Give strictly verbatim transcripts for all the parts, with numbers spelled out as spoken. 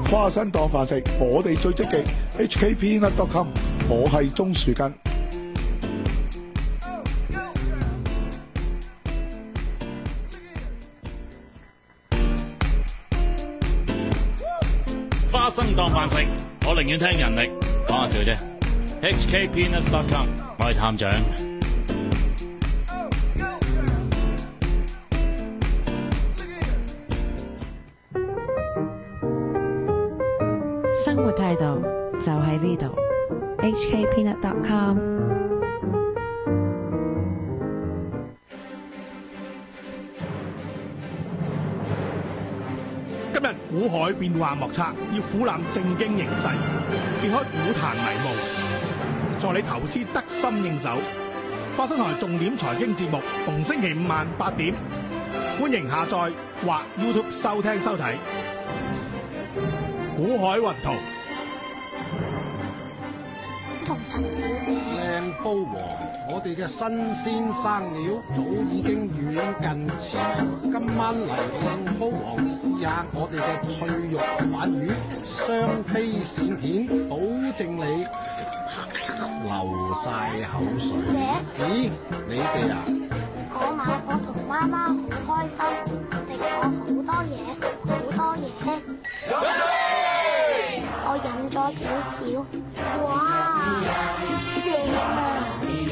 花生當飯食，我哋最積極 H K Peanut dot com， 我係鍾樹根。 花生當飯食，我寧願聽人力，講下笑啫。H K Peanut dot com， 我係探長。 生活態度就喺呢度 H K Peanut dot com。 今日股海變幻莫測，要俯覽正經形勢，揭開股壇迷霧，助你投資得心應手。花生台重點財經節目，逢星期五晚八點，歡迎下載或 YouTube 收聽收睇。股海雲圖， 同陳小姐， 靚煲王，我哋嘅新鮮生料早已經遠近馳名。今晚嚟靚煲王試下我哋嘅脆肉鯇魚，雙飛閃片，保證你流晒口水。咦，你哋啊？ 我買我同媽媽好開心，食咗好多嘢，好多嘢。我飲咗少少，哇，正啊！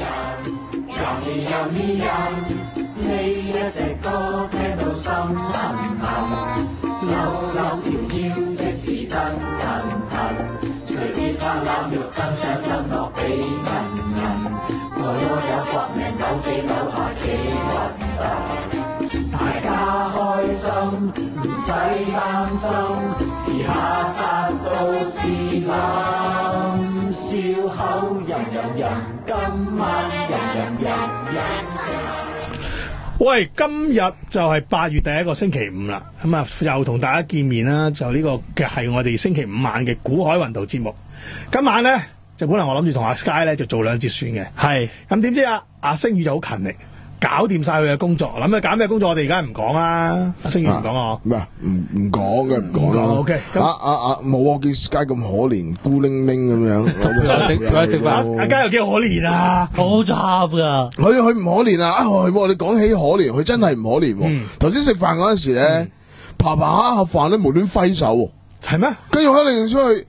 呢一隻歌聽到心痕痕，扭扭條腰即是真騰騰，隨節拍攬肉跟上音樂俾人人，我有搏命扭幾扭下幾運動，大家開心唔使擔心，遲下殺到自冧，笑口人人人，今晚人人人人食。 喂，今日就係八月第一個星期五啦，咁啊又同大家見面啦，就呢個嘅係我哋星期五晚嘅股海雲圖節目。今晚咧就本來我諗住同阿 Sky 咧就做兩節算嘅，係咁點知阿阿星宇就好勤力，搞掂晒佢嘅工作。諗佢搞咩工作，我哋而家唔講啦。阿星宇唔講啊， 唔係唔唔講嘅，唔講啦。 O K， 啊啊啊，冇啊！見 Sky 咁可憐，孤零零咁樣， 食佢食飯， 阿佳又幾可憐啊， 好差噶。 佢佢唔可憐啊！啊，係你講起可憐，佢真係唔可憐。頭先食飯嗰陣時咧，爬爬下盒飯咧，無端揮手， 係咩？ 跟住可能出去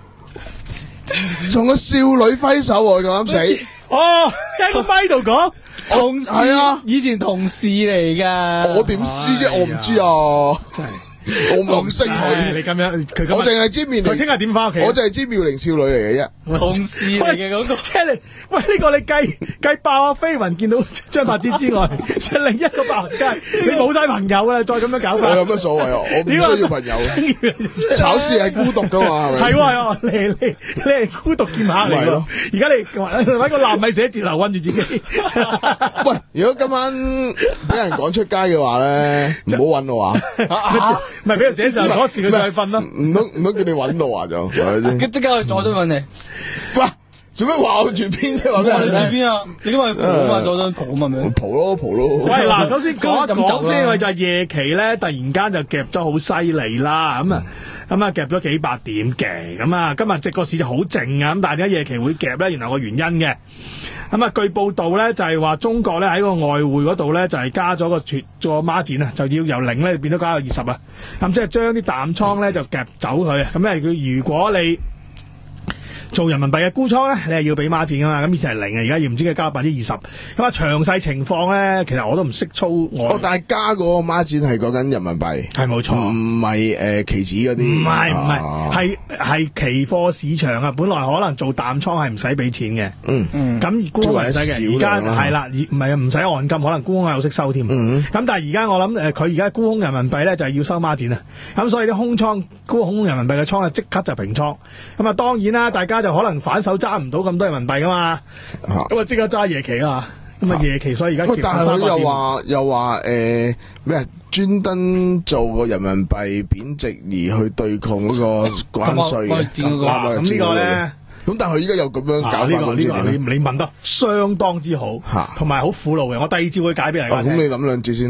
同個少女揮手，就啱死。 哦，喺個咪度講。 同事係啊，以前同事嚟噶。 我點知啫？我唔知啊，真係我唔識佢。 你咁樣，佢我淨係知妙玲。 佢聽日點翻屋企？ 我淨係知妙齡少女嚟嘅啫。 同事嚟嘅嗰個。 即係你喂呢個你計計爆阿飛雲見到張柏芝之外，就另一個爆街，你冇晒朋友啦，再咁樣搞法。 我有乜所謂啊？我唔需要朋友。炒事係孤獨噶嘛？係咪？ 係喎，你你你係孤獨劍客嚟喎。而家你揾個納米寫字樓韞住自己。 喂，如果今晚俾人趕出街嘅話咧，唔好揾我啊！ 唔係俾人寫時候嗰時佢上去瞓咯。 唔通唔通叫你揾我啊？就即刻去佐敦揾你。 喂，做咩話我住邊啫？話俾人聽。 住邊啊？你今日蒲啊嘛？佐敦蒲啊嘛？咪蒲咯蒲咯。 喂，嗱，首先講一講先，就係夜期咧，突然間就夾咗好犀利啦。咁啊，咁啊夾咗幾百點嘅。咁啊，今日隻個市就好靜啊。咁但係點解夜期會夾咧？原來有個原因嘅。咁啊，據報道咧就係話中國咧喺個外匯嗰度咧就係加咗個脱個孖展啊，就要由零咧變咗加到二十啊。咁即係將啲淡倉咧就夾走佢啊。咁咧佢如果你做人民幣嘅沽倉咧，你係要俾孖展噶嘛？咁以前係零啊，而家要唔知佢加百分之二十。咁啊，詳細情況咧，其實我都唔識操我。 哦，但係加嗰個孖展係講緊人民幣， 係冇錯， 唔係誒期指嗰啲。 唔係唔係，係係期貨市場啊！本來可能做淡倉係唔使俾錢嘅。嗯嗯。咁沽空唔使嘅，而家係啦，唔係唔使按金，可能沽空有息收添。嗯。咁但係而家我諗誒，佢而家沽空人民幣咧就係要收孖展啊！咁所以啲空倉沽空人民幣嘅倉咧即刻就平倉。咁啊，當然啦，大家就可能反手揸唔到咁多人民幣噶嘛，咁啊即刻揸夜期啊，咁啊夜期所以而家但係佢又話又話誒咩專登做個人民幣貶值而去對抗嗰個關稅嘅， 咁呢個咧， 咁但係佢依家又咁樣搞呢個呢個你你問得相當之好，同埋好苦惱嘅，我第二招會解俾大家聽。 咁你諗兩招先啦。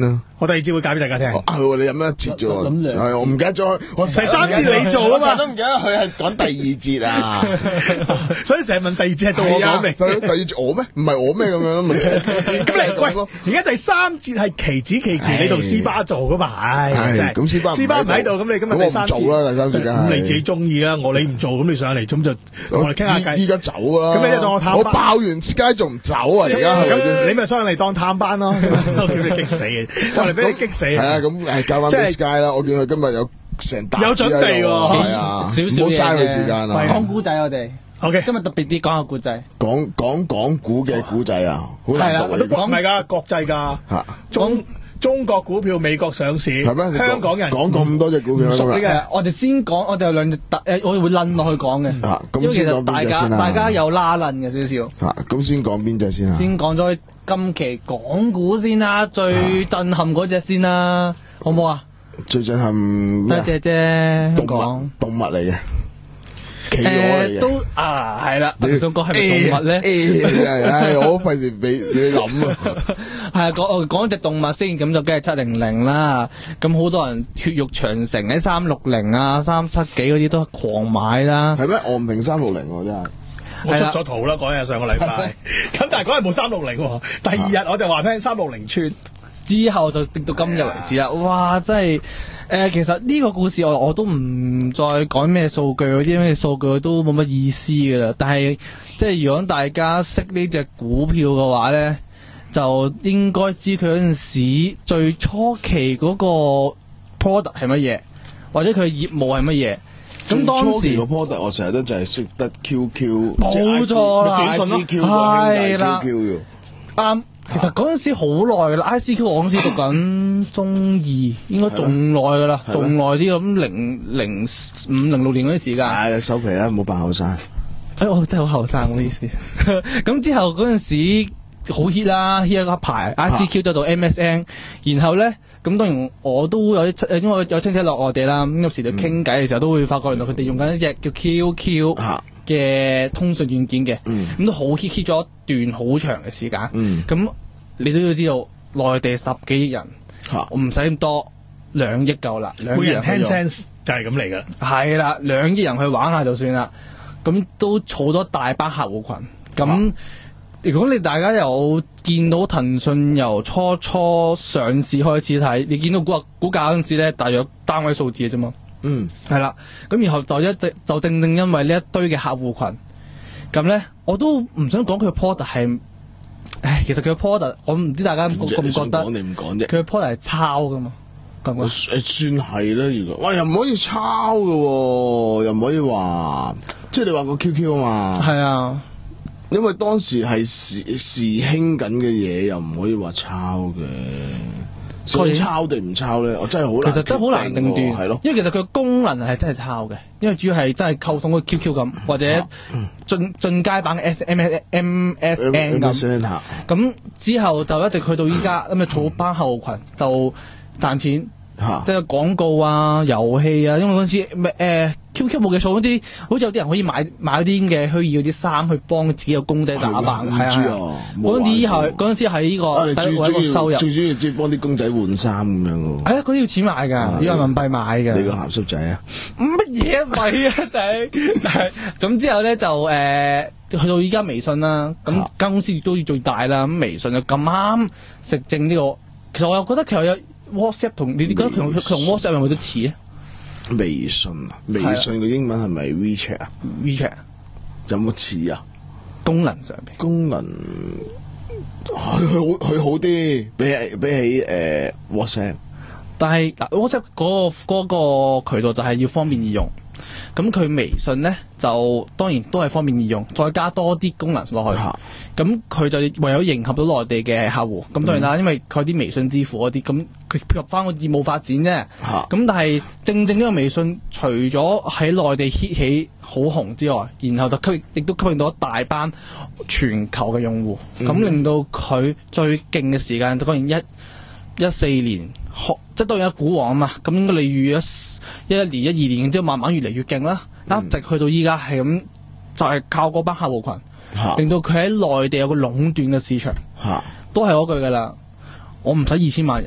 我第二節會解俾大家聽。 啊，你飲一節啫喎， 諗兩係我唔記得咗，我第三節你做啊嘛我都唔記得佢係講第二節啊。 所以成日問第二節係到我講未？ 所以第二節我咩？唔係我咩咁樣咯？咪即係咁你喂，而家第三節係期子期期你同斯巴做噶嘛？唉，真係咁斯巴斯巴唔喺度，咁你今日第三節咁我唔做啦，第三節梗係咁你自己中意啦，我你唔做，咁你上嚟咁就同我哋傾下偈。 依家走啦。 咁你就當我探班我爆完 Sky 仲唔走啊？而家係咪先？ 咁你咪上嚟當探班咯，我叫你激死嘅，就嚟俾你激死。 係啊，咁誒交翻俾 Sky 啦。我見佢今日有成沓有準備喎， 係啊， 少少唔好嘥佢時間啊。 講古仔我哋。 OK， 今日特別啲講下古仔。 講講講股嘅古仔啊，好難讀啊！ 都唔係㗎，國際㗎。 嚇， 中中國股票美國上市， 係咩？ 香港人講咁多隻股票熟呢嘅，我哋先講，我哋有兩隻特誒，我哋會撚落去講嘅。 嚇， 因為其咁先講實大家邊隻先啊？ 大家有拉撚嘅少少。 嚇，咁先講邊隻先啊？ 先講咗今期港股先啦，最震撼嗰隻先啦，好唔好啊？ 最震撼咩啊？ 多謝啫， 動講物動物嚟嘅，企鵝嚟嘅。 誒都啊係啦，我哋想講係咪動物咧？ 誒，唉，我費事俾你諗啊。 係啊，講我講隻動物先，咁就梗係七零零啦。咁好多人血肉長城喺三六零啊、三七幾嗰啲都狂買啦。 係咩？昂平三六零喎，真係。 我出咗圖啦，嗰日上個禮拜，咁但係嗰日冇三六零喎。第二日我就話聽三六零穿， 之後就直到今日為止啦。哇！真係誒、呃，其實呢個故事我我都唔再講咩數據嗰啲咩數據都冇乜意思噶啦。但係即係如果大家識呢隻股票嘅話咧，就應該知佢嗰陣時最初期嗰個 product 係乜嘢，或者佢嘅業務係乜嘢。咁當時個 product 我成日都就係識得 Q Q， 冇錯啦 ，I C Q 係啦 ，Q Q 啱。其實嗰陣時好耐噶啦 ，I C Q 我嗰陣時讀緊中二，應該仲耐噶啦，仲耐啲咁零零五零六年嗰啲時間。 唉，收皮啦，唔好扮後生。 哎，我真係好後生，唔好意思。咁之後嗰陣時好 hit 啦 hit 一排 I C Q 走到 M S N， 然後咧。咁當然我都有啲，因為有親戚落外地啦，咁有時就傾偈嘅時候都會發覺，原來佢哋用緊一隻叫 Q Q 嘅通訊軟件嘅，咁、嗯、都好 hit hit 咗一段好長嘅時間。咁、嗯、你都要知道，內地十幾億人，我唔使咁多，兩億夠啦，兩億人每人聽 sense 就係咁嚟噶。 係啦，兩億人去玩下就算啦，咁都儲咗大班客戶群，咁。如果你大家有見到騰訊由初初上市開始睇，你見到股價股價嗰陣時咧，大約單位數字嘅啫嘛。嗯，係啦。咁然後就一直就正正因為呢一堆嘅客戶群，咁咧我都唔想講佢嘅 product 係，唉，其實佢嘅 product 我唔知大家覺唔覺得？ 你唔講啫。 佢嘅 product 係抄噶嘛？咁啊？ 算係啦，如果喂又唔可以抄嘅喎，又唔可以話，即係你話個 Q Q 啊嘛。 係啊。 因為當時係時時興緊嘅嘢，又唔可以話抄嘅。所以抄定唔抄咧？我真係好難。 其實真係好難定斷， 係咯。 因為其實佢功能係真係抄嘅，因為主要係真係溝通個 Q Q 咁，或者進進階版嘅 S M S M S N 咁。咁之後就一直去到依家，咁啊儲班客戶群就賺錢。即係廣告啊、遊戲啊，因為嗰陣時咩誒 Q Q 冇記錯嗰啲，好似有啲人可以買買啲嘅虛擬嗰啲衫去幫自己個公仔打扮，係啊。嗰陣時係嗰陣時係呢個第一個收入， 最主要即係幫啲公仔換衫咁樣喎。 係啊，嗰啲要錢買㗎，要人民幣買㗎。 你個鹹濕仔啊？ 乜嘢咪啊仔？咁之後咧就誒去到依家微信啦，咁間公司亦都要最大啦。咁微信就咁啱食正呢個，其實我又覺得其實有。WhatsApp 同你哋覺得同同 WhatsApp 有冇得似啊？ 微信啊，微信嘅英文係咪 WeChat 啊 ？WeChat 有冇似啊？ 功能上邊功能佢好佢好啲，比起比起誒、呃、WhatsApp。 但係嗱 WhatsApp 嗰、嗰個嗰個渠道就係要方便易用，咁佢微信咧就當然都係方便易用，再加多啲功能落去。咁佢就唯有迎合到內地嘅客戶。咁當然啦，嗯、因為佢啲微信支付嗰啲，咁佢配合翻個業務發展啫。咁、啊、但係正正呢個微信，除咗喺內地 hit 起好紅之外，然後就吸亦都吸引到一大班全球嘅用戶。咁、嗯、令到佢最勁嘅時間，就當然一一四年，即係當然有股王啊嘛。咁應該你預咗一一年、一二年之後，慢慢越嚟越勁啦。嗯、一直去到依家係咁，就係、是、靠嗰班客戶群。令到佢喺內地有個壟斷嘅市場，都係嗰句噶啦。我唔使二千萬人，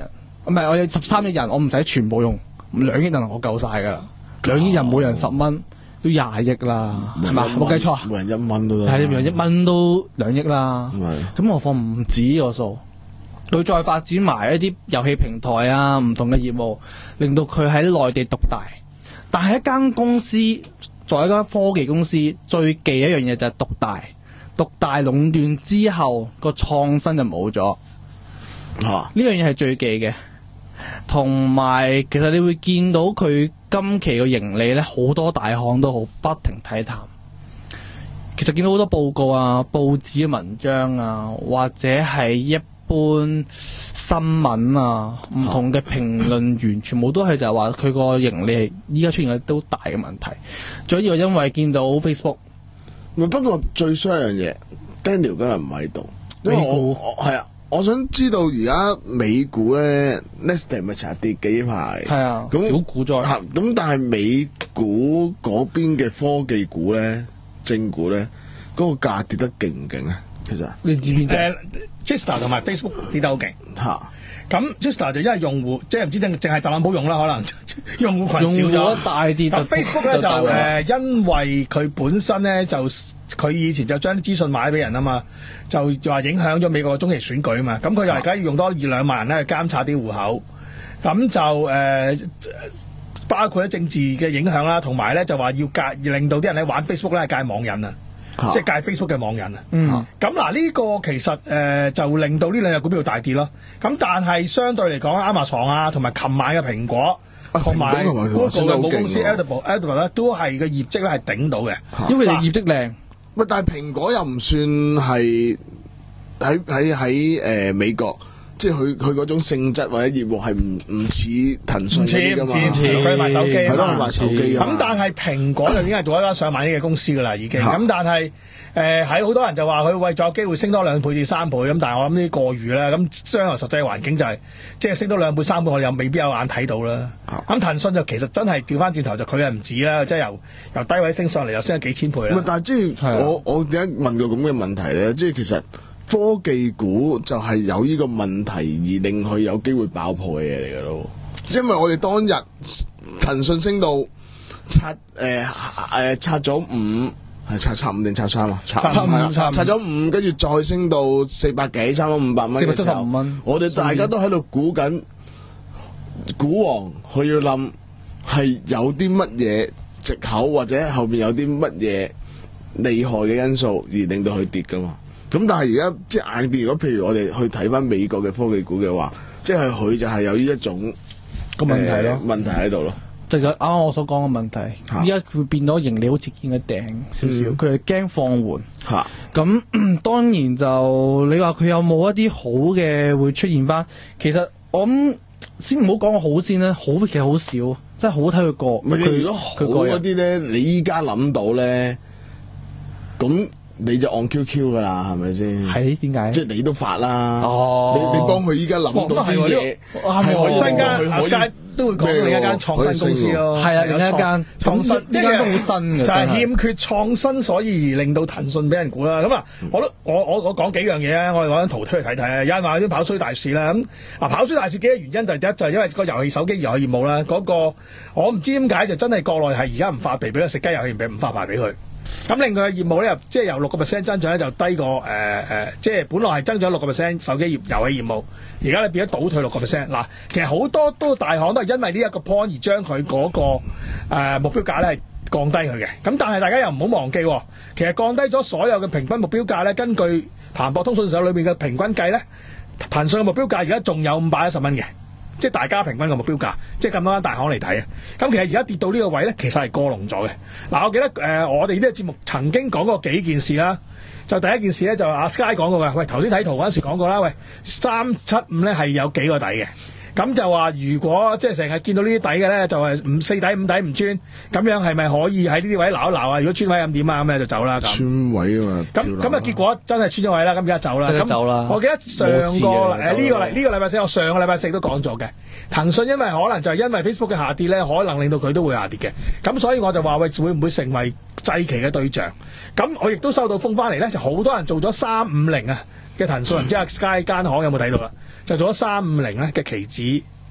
唔係我有十三億人，我唔使全部用兩億人，我夠晒㗎啦。兩億人每人十蚊都廿億啦，係嘛？冇計錯啊？ 每人一蚊都得。 係，每人一蚊都兩億啦。咁何況唔止呢個數，佢再發展埋一啲遊戲平台啊，唔同嘅業務，令到佢喺內地獨大。但係一間公司，作為一間科技公司，最忌一樣嘢就係獨大。獨大壟斷之後，個創新就冇咗。啊！呢樣嘢係最忌嘅。同埋，其實你會見到佢今期嘅盈利咧，好多大行都好不停睇淡。其實見到好多報告啊、報紙嘅文章啊，或者係一般新聞啊，唔同嘅評論員，全部都係就係話佢個盈利依家出現嘅都大嘅問題。仲有一個因為見到 Facebook， 不過最衰一樣嘢 ，Daniel 今日唔喺度，因為我我係啊。我想知道而家美股咧 ，Nasdaq 咪成日跌幾排？ 係啊， 咁小股災。 咁但係美股嗰邊嘅科技股咧、正股咧，嗰、那個價跌得勁唔勁咧？其實你知邊隻 Tesla 同埋 Facebook 跌得好勁嚇。咁 Tesla 就因為用戶，即係唔知淨淨係特朗普用啦，可能用戶群少咗大啲。 但 Facebook 咧就誒、呃，因為佢本身咧就佢以前就將啲資訊買俾人啊嘛，就就話影響咗美國嘅中期選舉啊嘛，咁佢就而家要用多二兩萬人咧去監察啲戶口，咁就誒、呃、包括咗政治嘅影響啦，同埋咧就話要戒令到啲人咧玩 Facebook 咧係戒網癮啊。即係戒 Facebook 嘅網癮啊！咁嗱呢個其實誒、呃、就令到呢兩隻股票大跌咯。咁但係相對嚟講，Amazon啊，同埋琴晚嘅蘋果，同埋嗰個嘅母公司 Edible，Edible 咧都係個業績咧係頂到嘅， 因為你業績靚。 喂，但係蘋果又唔算係喺喺喺誒美國。即係佢佢嗰種性質或者業務係唔唔似騰訊嗰啲㗎嘛， 唔似佢賣手機係咯，賣手機咁但係蘋果就已經係做一間上萬億嘅公司㗎啦，已經。咁但係誒喺好多人就話佢為咗有機會升多兩倍至三倍咁，但係我諗呢啲過譽啦。咁將來實際環境就係、是、即係升多兩倍三倍，我哋又未必有眼睇到啦。咁騰訊就其實真係調翻轉頭就佢係唔止啦，即係由由低位升上嚟又升咗幾千倍啦。 但係即係我我點解問過咁嘅問題咧？即係其實。科技股就係有呢個問題而令佢有機會爆破嘅嘢嚟㗎咯，因為我哋當日騰訊升到拆誒誒拆咗五係拆拆五定拆三啊？拆拆五拆拆咗五，跟住再升到四百幾，差唔多五百蚊。 四百七十五蚊。 我哋大家都喺度估緊股王佢要冧係有啲乜嘢藉口，或者後邊有啲乜嘢厲害嘅因素而令到佢跌㗎嘛？咁但係而家即係眼邊，如果譬如我哋去睇翻美國嘅科技股嘅話，即係佢就係有呢一種個問題咯， 問題喺度咯。 就係啱啱我所講嘅問題，依家佢變到盈利好似見咗頂少少，佢係驚放緩。嚇，咁當然就你話佢有冇一啲好嘅會出現翻？其實我諗先唔好講個好先啦，好其實好少，真係好睇佢個。 唔係，如果好嗰啲咧，你依家諗到咧，咁。你就按 Q Q 噶啦，係咪先？ 係點解？ 即係你都發啦。 哦， 你你幫佢依家諗到啲嘢，係可以新間阿 Sky 都會講另一間創新公司咯。 係啊，另一間創新，呢間都好新嘅。 就係欠缺創新，所以而令到騰訊俾人估啦。咁啊，我都我我我講幾樣嘢啊。我哋攞張圖推去睇睇啊。有人話啲跑衰大市啦。咁啊，跑衰大市幾個原因就係第一就係因為個遊戲手機遊戲業務啦。嗰個我唔知點解就真係國內係而家唔發皮俾佢食雞遊戲，唔俾唔發牌俾佢。咁另外嘅業務咧，即係由六個 percent 增長咧，就低過誒誒、呃，即係本來係增長六個 percent 手機業遊戲業務，而家咧變咗倒退六個 percent。嗱，其實好多都大行都係因為呢一個 point 而將佢嗰、那個、呃、目標價咧係降低佢嘅。咁但係大家又唔好忘記，其實降低咗所有嘅平均目標價咧，根據彭博通訊社裏面嘅平均計咧，騰訊嘅目標價而家仲有五百一十蚊嘅。即係大家平均嘅目標價，即係咁多間大行嚟睇啊！咁其實而家跌到呢個位咧，其實係過龍咗嘅。嗱，我記得誒、呃，我哋呢個節目曾經講過幾件事啦。就第一件事咧，就阿 Sky 講過嘅。喂，頭先睇圖嗰陣時講過啦。喂，三七五咧係有幾個底嘅。咁就話如果即係成日見到呢啲底嘅咧，就係五四底五底唔穿，咁樣係咪可以喺呢啲位撈一撈啊？如果穿位咁點啊？咁咧就走啦。 穿位啊嘛。咁咁啊，結果真係穿咗位啦。咁而家走啦。 咁走啦。 我記得上個誒呢、呢個禮呢、呢個禮拜四，我上個禮拜四都講咗嘅。騰訊因為可能就係因為 Facebook 嘅下跌咧，可能令到佢都會下跌嘅。咁所以我就話喂，會唔會成為祭旗嘅對象？咁我亦都收到風翻嚟咧，就好多人做咗三五零啊嘅騰訊，唔知阿 Sky 間行有冇睇到啦？就做咗三五零咧嘅期指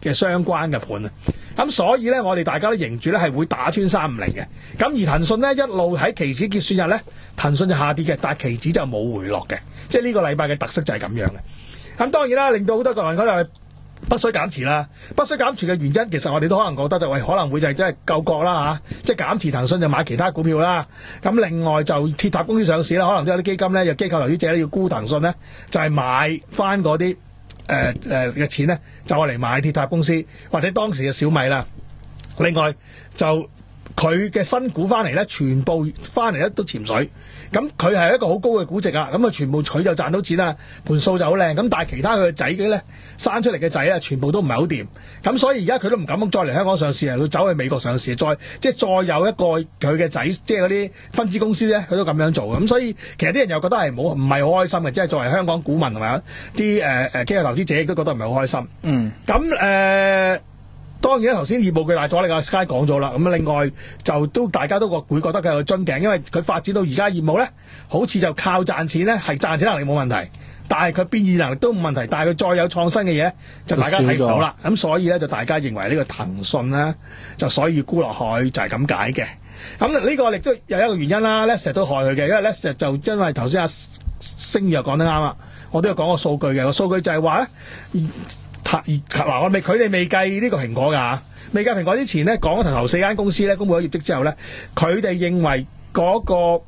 嘅相關嘅盤啊。咁所以咧，我哋大家都認住咧係會打穿三五零嘅。咁而騰訊咧一路喺期指結算日咧，騰訊就下跌嘅，但係期指就冇回落嘅。即係呢個禮拜嘅特色就係咁樣嘅。咁當然啦，令到好多個人覺得不需減持啦。不需減持嘅原因，其實我哋都可能覺得就係、是、可能會就係即係救國啦嚇，即係減持騰訊就買其他股票啦。咁另外就鐵塔公司上市啦，可能都有啲基金咧，有機構投資者咧要沽騰訊咧，就係、是、買翻嗰啲誒誒嘅錢咧，就嚟買鐵塔公司或者當時嘅小米啦。另外就佢嘅新股翻嚟咧，全部翻嚟咧都潛水。咁佢係一個好高嘅估值啊，咁啊全部佢就賺到錢啦，盤數就好靚。咁但係其他佢嘅仔嘅咧生出嚟嘅仔咧，全部都唔係好掂。咁所以而家佢都唔敢再嚟香港上市啊，佢走去美國上市，再即係再有一個佢嘅仔，即係嗰啲分支公司咧，佢都咁樣做。咁所以其實啲人又覺得係冇唔係好開心嘅，即係作為香港股民同埋啲誒誒機構投資者亦都覺得唔係好開心。嗯，咁誒。呃當然啦，頭先業務嘅大阻力啊 Sky 講咗啦，咁另外就都大家都會覺得佢有樽頸，因為佢發展到而家業務咧，好似就靠賺錢咧，係賺錢能力冇問題，但係佢變現能力都冇問題，但係佢再有創新嘅嘢，就大家睇唔到啦。咁所以咧就大家認為呢個騰訊咧，就所以要沽落去就係咁解嘅。咁呢個亦都有一個原因啦 Lester 都害佢嘅，因為 Lester 就因為頭先阿星宇又講得啱啦，我都有講個數據嘅，個數據就係話咧。嗱，我未佢哋未計呢個蘋果㗎，未計蘋果之前咧，講咗頭四間公司咧公佈咗業績之後咧，佢哋認為嗰個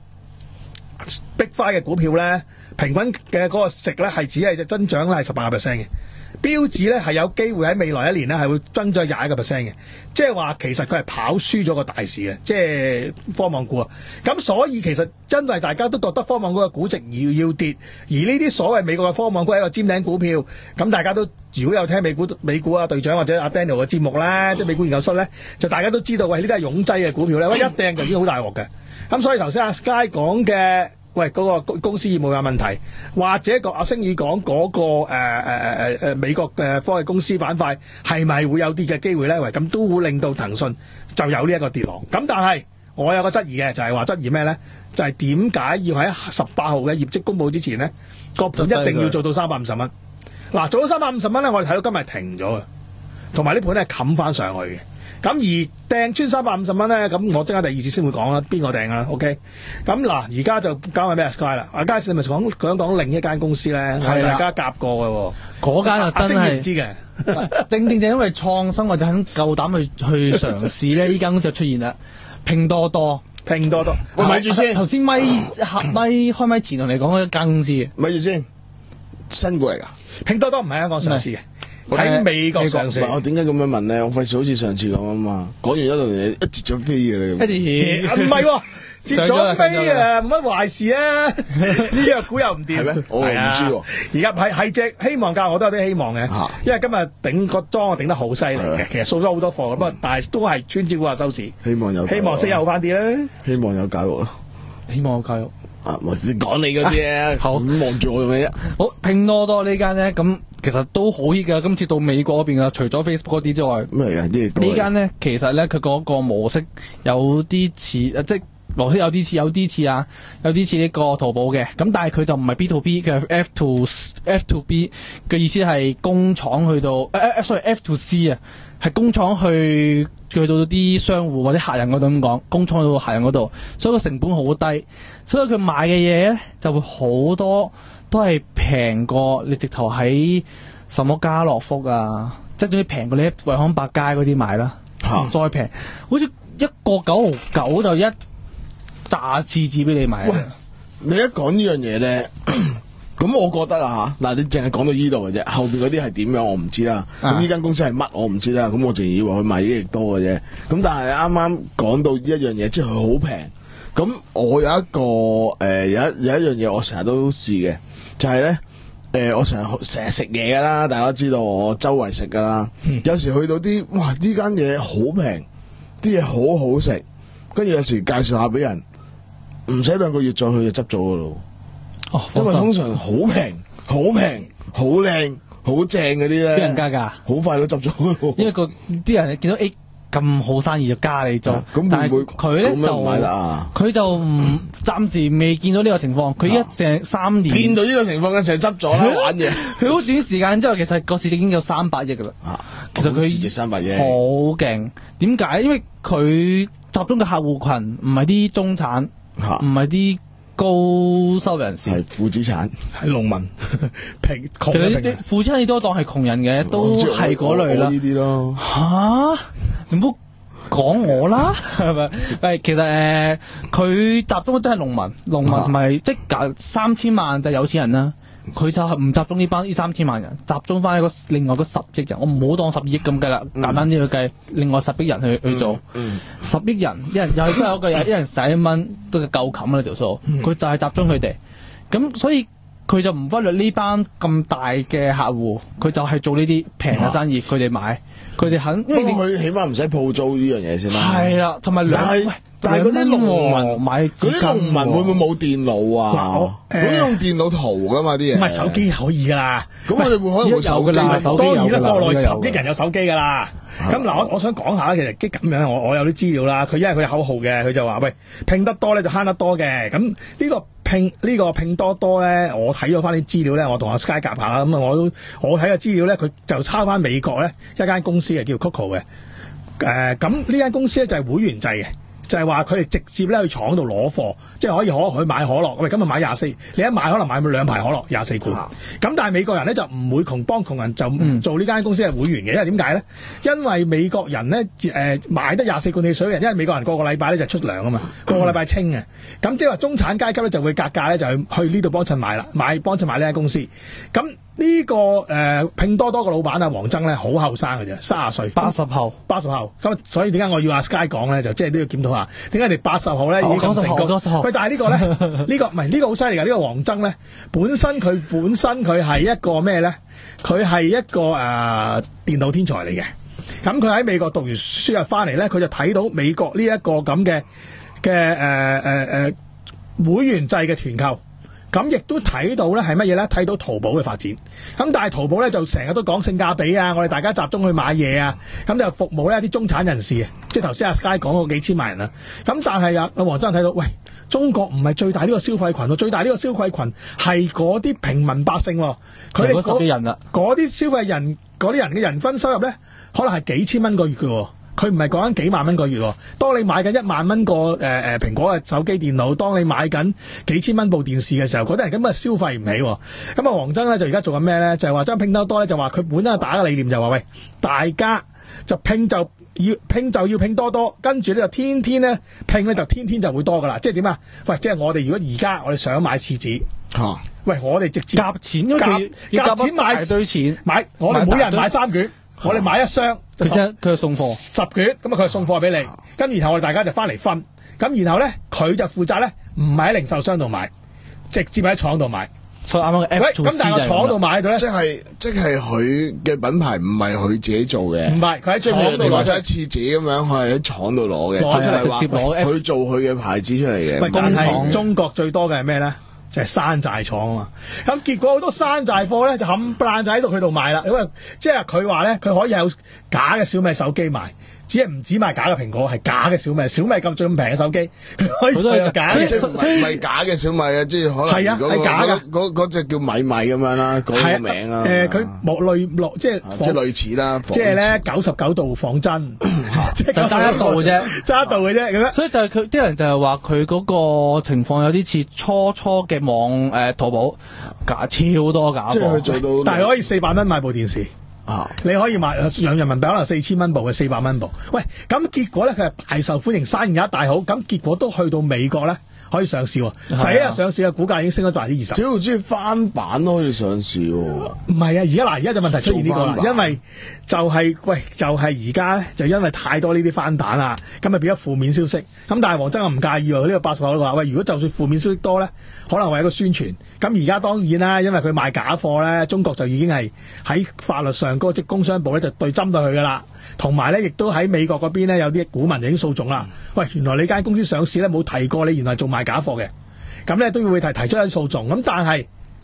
Big Five 嘅股票咧，平均嘅嗰個值咧係只係增長咧係十八個 percent 嘅，標指咧係有機會喺未來一年咧係會增長廿一個 percent 嘅，即係話其實佢係跑輸咗個大市嘅，即係科網股啊。咁所以其實因為大家都覺得科網股嘅估值要要跌，而呢啲所謂美國嘅科網股係一個尖頂股票，咁大家都如果有聽美股美股啊隊長或者阿 Daniel 嘅節目咧，即係美股研究室咧，就大家都知道喂呢啲係擁擠嘅股票咧，喂一掟就已經好大鑊嘅。咁所以頭先阿 Sky 講嘅。喂，嗰、那個公司業務有問題，或者個阿星宇講嗰個誒誒誒誒美國嘅科技公司板塊係咪會有啲嘅機會咧？喂，咁都會令到騰訊就有呢一個跌浪。咁但係我有個質疑嘅，就係、是、話質疑咩咧？就係點解要喺十八號嘅業績公佈之前咧，個盤一定要做到三百五十蚊？嗱，做到三百五十蚊咧，我哋睇到今日停咗嘅，同埋呢盤咧冚翻上去嘅。咁而掟穿三百五十蚊咧，咁我即刻第二次先會講啦，邊個掟啦 ？OK，咁嗱，而家就交埋俾阿 Sky 啦。阿 Sky 你咪講講講另一間公司咧，係大家夾過嘅喎。 嗰間就真係唔知嘅， 正正就因為創新或者肯夠膽去去嘗試咧，呢間公司就出現啦。拼多多， 拼多多， 喂，咪住先。 頭先咪咪開咪前同你講嗰間公司嘅， 咪住先，新股嚟㗎。 拼多多唔係香港上市嘅。喺美國上市， 我點解咁樣問咧？我費事好似上次咁啊嘛，講完一輪嘢一截咗飛嘅你。 唔係喎，截咗飛啊，冇乜壞事啊！啲藥股又唔掂， 係咩？我唔知喎。 而家係係隻希望價，我都有啲希望嘅，因為今日頂個莊頂得好犀利嘅，其實掃咗好多貨，不過但係都係穿招股下收市。 希望有， 希望息有好翻啲啦。 希望有解喎， 希望有解喎。 啊，你講你嗰啲啊，好望住我用嘅啫。 好，拼多多呢間咧，咁其實都好 hit 噶。今次到美國嗰邊啊，除咗 Facebook 嗰啲之外， 咩嚟㗎？ 呢間咧，其實咧佢嗰個模式有啲似，即係模式有啲似，有啲似啊，有啲似呢個淘寶嘅。咁但係佢就唔係 B to B 嘅 F to F to B 嘅意思係工廠去到誒誒、呃、，sorry F to C 啊，係工廠去。去到啲商戶或者客人嗰度咁講，工廠到客人嗰度，所以個成本好低，所以佢賣嘅嘢咧就會好多都係平過你直頭喺什麼家樂福啊，即係總之平過你喺惠康百佳嗰啲買啦，啊、再平，好似一個九毫九就一紮廁紙俾你買。 喂，你一講呢樣嘢咧。咁我覺得啊嚇，嗱你淨係講到依度嘅啫，後邊嗰啲係點樣我唔知啦。咁呢間公司係乜我唔知啦。咁我淨以為佢賣益力多嘅啫。咁但係啱啱講到一樣嘢，即係佢好平。咁我有一個誒、呃、有一有一樣嘢我成日都試嘅，就係咧誒我成日成日食嘢㗎啦，大家知道我周圍食㗎啦。嗯、有時去到啲哇呢間嘢好平，啲嘢好好食，跟住有時介紹下俾人，唔使兩個月再去就執咗㗎咯。 哦， 因為通常好平、好平、好靚、好正嗰啲咧， 俾人加價， 好快都執咗。 因為個啲人見到 A 咁好生意就加你做， 咁但係佢咧就佢就唔暫時未見到呢個情況。佢一成三年見到呢個情況嘅時候執咗啦，玩嘢。 佢好短時間之後，其實個市值已經有三百億噶啦。 其實佢值三百億， 好勁。點解？因為佢集中嘅客戶群唔係啲中產，唔係啲高收入人士， 係負資產， 係農民平窮其實你嘅平民。 負資產你都當係窮人嘅，都係嗰類啦。 呢啲咯， 吓，你唔好講我啦，係咪？喂，其實誒，佢、集中真係農民，農民同埋即係假三千萬就係有錢人啦。佢就係唔集中呢班呢三千萬人，集中翻一個另外嗰十億人。我唔好當十二億咁計啦，簡單啲去計，另外十億人去去做，十億人一人又係都有個一人使一蚊都夠冚啦條數。佢就係集中佢哋，咁所以佢就唔忽略呢班咁大嘅客戶，佢就係做呢啲平嘅生意，佢哋買，佢哋肯，因為你不過佢起碼唔使鋪租呢樣嘢先啦。 係啦，同埋兩但係喂但係嗰啲農民買嗰啲農民會唔會冇電腦嗱啊我？誒嗰啲用電腦圖噶嘛啲嘢。 唔係手機可以㗎啦。 咁我哋會可能會手有㗎啦機。 手機當然啦， 有㗎啦國內十應該有㗎億人有手機㗎啦。咁嗱，我我想講下其實即咁樣，我我有啲資料啦。佢因為佢有口號嘅，佢就話喂拼得多咧就慳得多嘅。咁呢個拼呢個拼多多咧，我睇咗翻啲資料咧，我同阿 Sky 夾下啦。咁啊，我都我睇嘅資料咧，佢就抄翻美國咧一間公司係叫 Coco 嘅。誒咁呢間公司咧就係會員制嘅。就係話佢哋直接咧去廠度攞貨，即係可以可去買可樂。喂，今日買廿四，你一買可能買兩排可樂廿四罐。咁、 啊、 但係美國人咧就唔會窮幫窮人就唔做呢間公司係會員嘅，因為點解咧？因為美國人咧誒、呃、買得廿四罐汽水嘅人，因為美國人個個禮拜咧就出糧啊嘛，個個禮拜清嘅。咁即係話中產階級咧就會格價咧就去去呢度幫襯買啦，買幫襯買呢間公司。咁呢、這個誒、呃、拼多多個老闆啊，黃崢咧好後生嘅啫，三十歲， 八十後， 八十後。咁所以點解我要阿 Sky 講咧？就即係都要檢討下，點解你八十後咧已經咁成功？喂，但係呢個咧，呢個唔係呢個好犀利㗎。呢、這個黃崢咧，本身佢本身佢係一個咩咧？佢係一個誒、呃、電腦天才嚟嘅。咁佢喺美國讀完書入翻嚟咧，佢就睇到美國呢一個咁嘅嘅誒誒誒會員制嘅團購。咁亦都睇到咧係乜嘢咧？睇到淘寶嘅發展。咁但係淘寶咧就成日都講性價比啊，我哋大家集中去買嘢啊，咁就服務咧一啲中產人士啊，即係頭先阿 Sky 講嗰幾千萬人啊。咁但係啊，阿黃崢睇到，喂，中國唔係最大呢個消費群喎，最大呢個消費群係嗰啲平民百姓喎，佢哋嗰十億人啦， 嗰啲消費人嗰啲人嘅人均收入咧，可能係幾千蚊個月嘅喎。佢唔係講緊幾萬蚊個月喎，當你買緊一萬蚊個誒誒蘋果嘅手機電腦，當你買緊幾千蚊部電視嘅時候，嗰啲人根本係消費唔起喎。咁啊，黃崢咧就而家做緊咩咧？就係話將拼多多咧就話佢本身打嘅理念就話喂，大家就拼就要拼就要拼多多，跟住咧就天天咧拼咧就天天就會多噶啦。即係點啊？喂，即係我哋如果而家我哋想買廁紙嚇，啊、喂，我哋直接夾錢，因為佢要夾錢買堆錢買，我哋每人買三卷。我哋買一箱， 其實佢係送貨十卷，咁啊佢係送貨俾你，咁然後我哋大家就翻嚟分，咁然後咧佢就負責咧，唔係喺零售商度買，直接喺廠度買。 所以啱啱嘅 F 喂，咁但係個廠度買到咧， 即係即係佢嘅品牌唔係佢自己做嘅， 唔係佢喺廠度攞出一次紙咁樣，佢係喺廠度攞嘅， 攞出嚟直接攞佢做佢嘅牌子出嚟嘅。 喂，但係中國最多嘅係咩咧？就係山寨廠啊嘛，咁結果好多山寨貨咧就冚唪唥就喺度佢度賣啦，因為即係佢話咧佢可以有假嘅小米手機賣，只係唔止賣假嘅蘋果，係假嘅小米，小米咁最咁平嘅手機，佢可以有假嘅， 即係唔係假嘅小米啊？即係可能係啊，係假嘅， 嗰嗰隻叫米米咁樣啦，嗰個名啊。 誒，佢冇類落即係即係類似啦， 即係咧九十九度仿真，即係爭一度嘅啫， 爭一度嘅啫咁樣。 所以就係佢啲人就係話佢嗰個情況有啲似初初嘅網誒淘寶假超多假貨， 即係佢做到， 但係可以四百蚊買部電視。啊！你可以買兩人民幣可能四千蚊部嘅四百蚊部，喂，咁結果咧佢係大受歡迎，生意一大好，咁結果都去到美國咧可以上市喎，第一日上市嘅股價已經升咗百分之二十。 只要中意翻版都可以上市喎。 唔係啊，而家嗱，而家就問題出現呢個啦，因為就係、是、喂，就係而家咧就因為太多呢啲翻版啦，咁咪變咗負面消息。咁但係黃崢又唔介意喎，呢、這個八十後都話喂，如果就算負面消息多咧，可能為一個宣傳。咁而家當然啦，因為佢賣假貨咧，中國就已經係喺法律上嗰個即工商部咧就對針對佢噶啦，同埋咧亦都喺美國嗰邊咧有啲股民已經訴訟啦。喂，原來你間公司上市咧冇提過你原來做賣假貨嘅，咁咧都要會提提出一啲訴訟。咁但係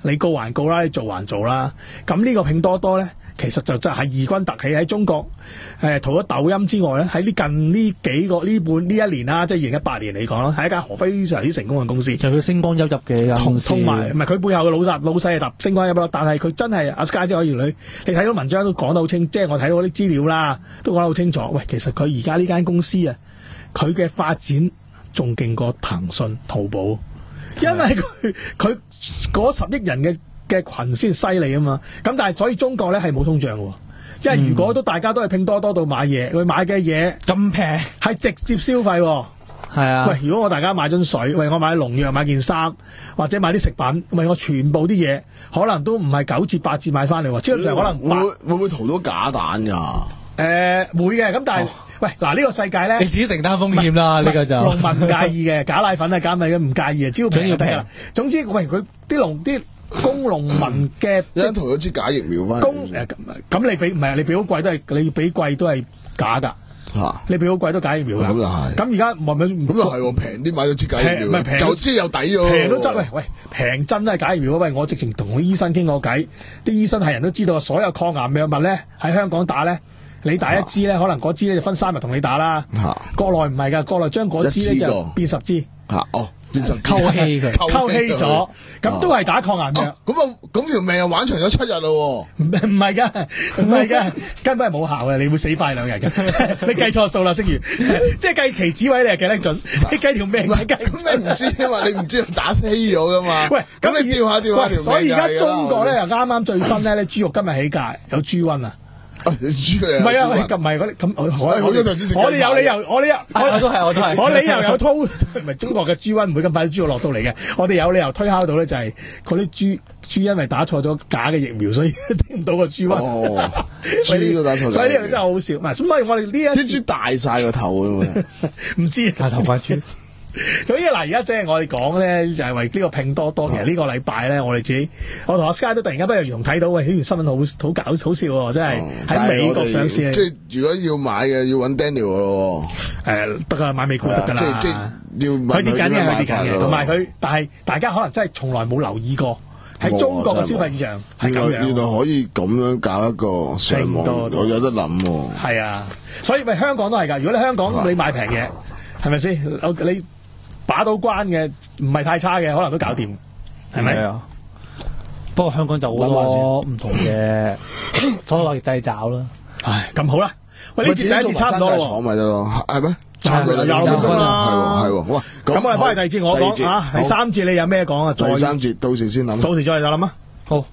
你告還告啦，你做還做啦。咁呢個拼多多咧，其實就真係異軍突起喺中國。誒，除咗抖音之外咧，喺呢近呢幾個呢半呢一年啦，即係二零一八年嚟講啦，係一間非常之成功嘅公司。 就佢星光熠熠嘅間公司， 同埋唔係佢背後嘅老實老細係揼星光熠熠，但係佢真係阿 Sky 姐可以女，你睇到文章都講得好清，即係我睇到啲資料啦，都講得好清楚。喂，其實佢而家呢間公司啊，佢嘅發展仲勁過騰訊、淘寶。因為佢佢嗰十億人嘅嘅群先犀利啊嘛，咁但係所以中國咧係冇通脹嘅喎，因為如果都大家都係拼多多度買嘢，佢買嘅嘢咁平係直接消費喎， 係啊。 喂，如果我大家買樽水，喂，我買農藥買件衫，或者買啲食品，喂，我全部啲嘢可能都唔係九折八折買翻嚟喎，基本上可能會會唔會淘到假蛋㗎？ 誒、呃、會嘅，咁但係。哦喂，嗱、這、呢個世界咧， 你自己承擔風險啦，呢個就農民唔介意嘅，假奶粉啊假米嘅唔介意啊，只要平就得㗎啦。總之，喂佢啲農啲工農民嘅， 一淘咗支假疫苗翻嚟。 工誒咁你俾唔係你俾好貴都係你俾貴都係假㗎。嚇！你俾好貴都假疫苗㗎。咁就係。咁而家咪咪咁就係喎，平啲買咗支假疫苗， 唔係平就即係有底喎。 平都執喂喂，平真都係假疫苗。喂，我直情同啲醫生傾過偈，啲醫生係人都知道，所有抗癌藥物咧喺香港打咧。你打一支咧，可能嗰支咧就分三日同你打啦。啊、國內唔係㗎，國內將嗰支咧就變十支。 嚇、啊！哦，變十溝稀佢， 溝稀咗，咁都係打抗癌藥。 咁啊，咁條命又玩長咗七日咯喎。 唔唔係㗎，唔係㗎，根本係冇效嘅，你會死快兩日嘅。你計錯數啦，星如，即係計期指位你係計得準，你計條命係計唔準。 咁你唔知啊嘛，你唔知打稀咗㗎嘛。 喂， 咁你調下調下條命。 所以而家中國咧又啱啱最新咧，咧豬肉今日起價有豬瘟啊。 唔係啊，喂，咁唔係嗰啲咁，我我我哋有理由，我哋有， 我都係，我都係， 我理由有推，唔係中國嘅豬瘟唔會咁快啲豬肉落到嚟嘅，我哋有理由推敲到咧，就係嗰啲豬豬因為打錯咗假嘅疫苗，所以聽唔到個豬瘟。 哦，豬都打錯， 所以呢樣真係好笑。唔係，所以我哋呢一啲豬大晒個頭啊！ 唔知大頭髮豬。 所以嗱，而家即係我哋講咧，就係為呢個拼多多。其實呢個禮拜咧，我哋自己，我同阿 Sky 都突然間不約而同睇到，喂，呢條新聞好好搞好笑喎，真係喺美國上市。 即係如果要買嘅，要揾 Daniel 咯。誒， 得噶，買美股得噶啦。 即係即係要佢跌緊嘅，佢跌緊嘅。同埋佢，但係大家可能真係從來冇留意過喺中國嘅消費市場係咁樣。 原來可以咁樣搞一個上網，我有得諗喎。 係啊，所以咪香港都係㗎。如果你香港你買平嘢，係咪先？你把到關嘅唔係太差嘅，可能都搞掂，係咪啊？ 不過香港就好多唔同嘅所謂製造啦。 唉，咁好啦，喂，呢節第一節差唔多咯， 廠咪得咯，係咩？ 差唔多啦，有分啦， 係喎係喎。哇， 咁我哋翻嚟第二節我講啊，第三節你有咩講啊？ 第三節到時先諗， 到時再嚟諗啊。好，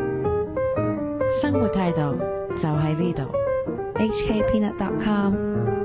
生活態度就喺呢度。 H K Peanut dot com